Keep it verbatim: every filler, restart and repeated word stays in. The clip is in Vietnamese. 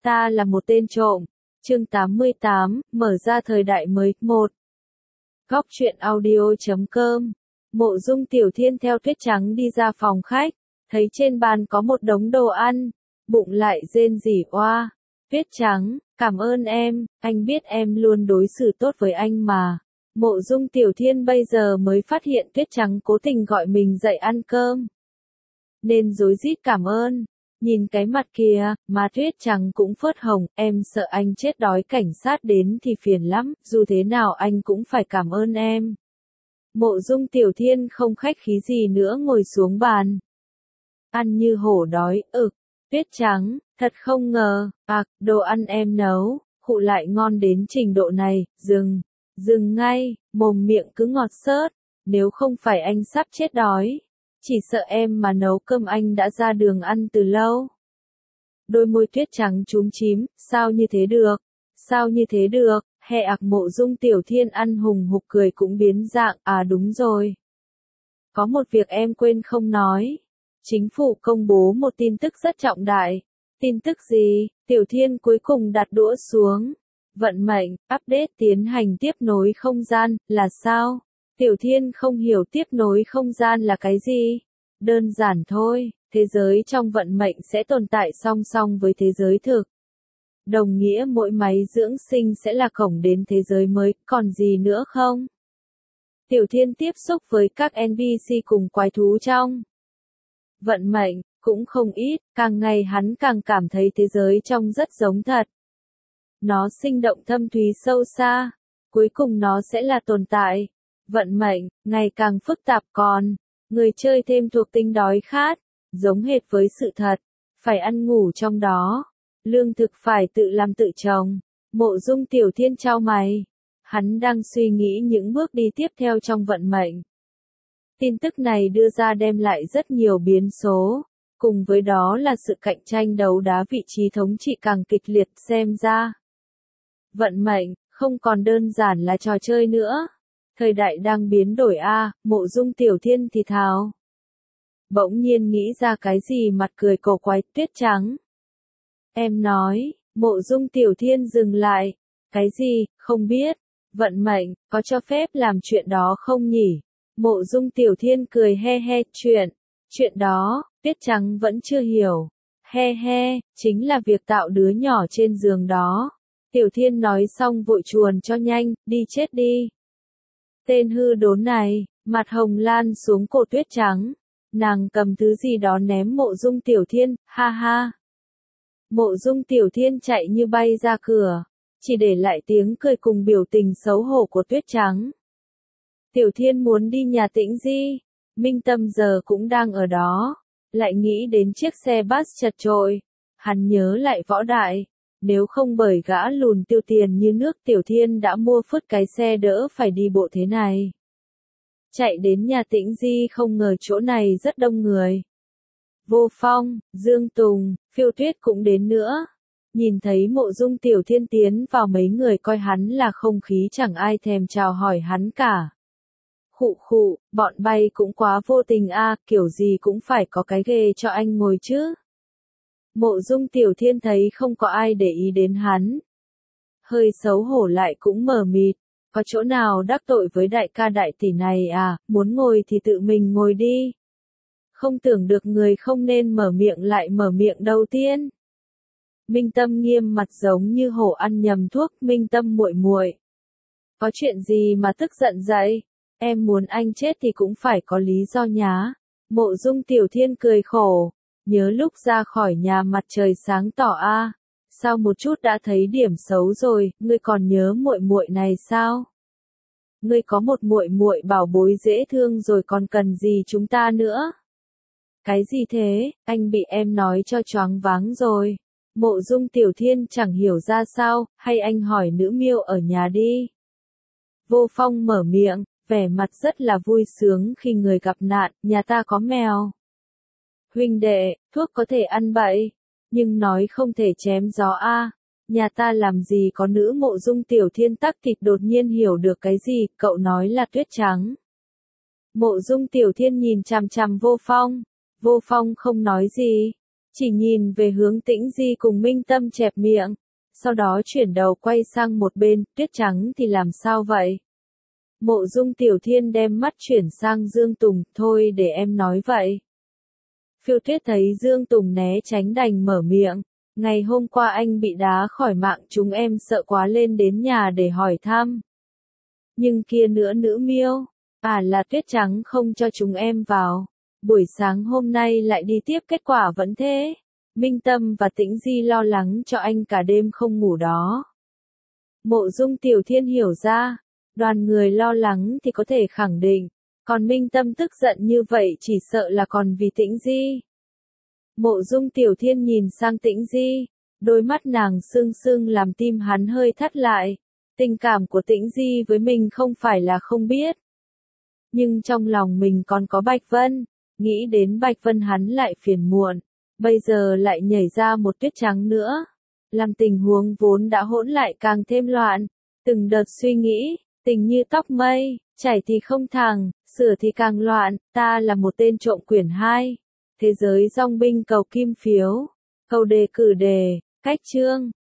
Ta là một tên trộm. Chương tám mươi tám, mở ra thời đại mới. một. Góc truyện audio chấm com. Mộ Dung Tiểu Thiên theo Tuyết Trắng đi ra phòng khách, thấy trên bàn có một đống đồ ăn, bụng lại rên rỉ oa. Tuyết Trắng, cảm ơn em, anh biết em luôn đối xử tốt với anh mà. Mộ Dung Tiểu Thiên bây giờ mới phát hiện Tuyết Trắng cố tình gọi mình dậy ăn cơm, nên rối rít cảm ơn. Nhìn cái mặt kia, mà Tuyết Trắng cũng phớt hồng, em sợ anh chết đói cảnh sát đến thì phiền lắm, dù thế nào anh cũng phải cảm ơn em. Mộ Dung Tiểu Thiên không khách khí gì nữa ngồi xuống bàn. Ăn như hổ đói, ực. Tuyết Trắng, thật không ngờ, à, đồ ăn em nấu, khụ lại ngon đến trình độ này, dừng, dừng ngay, mồm miệng cứ ngọt xớt, nếu không phải anh sắp chết đói. Chỉ sợ em mà nấu cơm anh đã ra đường ăn từ lâu. Đôi môi Tuyết Trắng chúm chím, sao như thế được, sao như thế được, hè ạc. Mộ Dung Tiểu Thiên ăn hùng hục cười cũng biến dạng, à đúng rồi. Có một việc em quên không nói. Chính phủ công bố một tin tức rất trọng đại. Tin tức gì? Tiểu Thiên cuối cùng đặt đũa xuống. Vận mệnh, update tiến hành tiếp nối không gian, là sao? Tiểu Thiên không hiểu tiếp nối không gian là cái gì. Đơn giản thôi, thế giới trong vận mệnh sẽ tồn tại song song với thế giới thực. Đồng nghĩa mỗi máy dưỡng sinh sẽ là cổng đến thế giới mới, còn gì nữa không? Tiểu Thiên tiếp xúc với các en pê xê cùng quái thú trong vận mệnh, cũng không ít, càng ngày hắn càng cảm thấy thế giới trong rất giống thật. Nó sinh động thâm thúy sâu xa, cuối cùng nó sẽ là tồn tại. Vận mệnh, ngày càng phức tạp còn, người chơi thêm thuộc tính đói khát, giống hệt với sự thật, phải ăn ngủ trong đó, lương thực phải tự làm tự trồng. Mộ Dung Tiểu Thiên chau mày, hắn đang suy nghĩ những bước đi tiếp theo trong vận mệnh. Tin tức này đưa ra đem lại rất nhiều biến số, cùng với đó là sự cạnh tranh đấu đá vị trí thống trị càng kịch liệt. Xem ra vận mệnh không còn đơn giản là trò chơi nữa. Thời đại đang biến đổi a, à, Mộ Dung Tiểu Thiên thì thào. Bỗng nhiên nghĩ ra cái gì mặt cười cổ quái. Tuyết Trắng, em nói. Mộ Dung Tiểu Thiên dừng lại. Cái gì, không biết. Vận mệnh, có cho phép làm chuyện đó không nhỉ? Mộ Dung Tiểu Thiên cười he he. Chuyện, chuyện đó, Tuyết Trắng vẫn chưa hiểu. He he, chính là việc tạo đứa nhỏ trên giường đó. Tiểu Thiên nói xong vội chuồn cho nhanh, đi chết đi. Tên hư đốn này, mặt hồng lan xuống cổ Tuyết Trắng. Nàng cầm thứ gì đó ném Mộ Dung Tiểu Thiên, ha ha. Mộ Dung Tiểu Thiên chạy như bay ra cửa, chỉ để lại tiếng cười cùng biểu tình xấu hổ của Tuyết Trắng. Tiểu Thiên muốn đi nhà Tĩnh Di, Minh Tâm giờ cũng đang ở đó, lại nghĩ đến chiếc xe bus chật chội. Hắn nhớ lại Võ Đại. Nếu không bởi gã lùn tiêu tiền như nước, Tiểu Thiên đã mua phứt cái xe đỡ phải đi bộ thế này. Chạy đến nhà Tĩnh Di không ngờ chỗ này rất đông người. Vô Phong, Dương Tùng, Phiêu Tuyết cũng đến nữa. Nhìn thấy Mộ Dung Tiểu Thiên tiến vào, mấy người coi hắn là không khí, chẳng ai thèm chào hỏi hắn cả. Khụ khụ, bọn bay cũng quá vô tình a, à, kiểu gì cũng phải có cái ghê cho anh ngồi chứ. Mộ Dung Tiểu Thiên thấy không có ai để ý đến hắn, hơi xấu hổ lại cũng mờ mịt. Có chỗ nào đắc tội với đại ca đại tỷ này à, muốn ngồi thì tự mình ngồi đi. Không tưởng được người không nên mở miệng lại mở miệng đầu tiên. Minh Tâm nghiêm mặt giống như hổ ăn nhầm thuốc. Minh Tâm muội muội, có chuyện gì mà tức giận vậy? Em muốn anh chết thì cũng phải có lý do nhá. Mộ Dung Tiểu Thiên cười khổ. Nhớ lúc ra khỏi nhà mặt trời sáng tỏ a, à. Sao một chút đã thấy điểm xấu rồi, ngươi còn nhớ muội muội này sao? Ngươi có một muội muội bảo bối dễ thương rồi còn cần gì chúng ta nữa? Cái gì thế, anh bị em nói cho choáng váng rồi. Mộ Dung Tiểu Thiên chẳng hiểu ra sao, hay anh hỏi nữ miêu ở nhà đi. Vô Phong mở miệng, vẻ mặt rất là vui sướng khi người gặp nạn. Nhà ta có mèo. Huynh đệ, thuốc có thể ăn bậy, nhưng nói không thể chém gió a. À. Nhà ta làm gì có nữ. Mộ Dung Tiểu Thiên tắc kịch đột nhiên hiểu được cái gì, cậu nói là Tuyết Trắng. Mộ Dung Tiểu Thiên nhìn chằm chằm Vô Phong, Vô Phong không nói gì, Chỉ nhìn về hướng Tĩnh Di cùng Minh Tâm chẹp miệng, sau đó chuyển đầu quay sang một bên, Tuyết Trắng thì làm sao vậy? Mộ Dung Tiểu Thiên đem mắt chuyển sang Dương Tùng, thôi để em nói vậy. Phiêu Tuyết thấy Dương Tùng né tránh đành mở miệng, ngày hôm qua anh bị đá khỏi mạng chúng em sợ quá lên đến nhà để hỏi thăm. Nhưng kia nữa nữ miêu, à là Tuyết Trắng không cho chúng em vào. Buổi sáng hôm nay lại đi tiếp kết quả vẫn thế. Minh Tâm và Tĩnh Di lo lắng cho anh cả đêm không ngủ đó. Mộ Dung Tiểu Thiên hiểu ra, đoàn người lo lắng thì có thể khẳng định, còn Minh Tâm tức giận như vậy chỉ sợ là còn vì Tĩnh Di. Mộ Dung Tiểu Thiên nhìn sang Tĩnh Di, đôi mắt nàng sưng sưng làm tim hắn hơi thắt lại. Tình cảm của Tĩnh Di với mình không phải là không biết. Nhưng trong lòng mình còn có Bạch Vân, nghĩ đến Bạch Vân hắn lại phiền muộn, bây giờ lại nhảy ra một Tuyết Trắng nữa. Làm tình huống vốn đã hỗn lại càng thêm loạn, từng đợt suy nghĩ, tình như tóc mây, chảy thì không thẳng, sửa thì càng loạn, ta là một tên trộm quyển hai. Thế giới dòng binh cầu kim phiếu, câu đề cử đề, cách chương.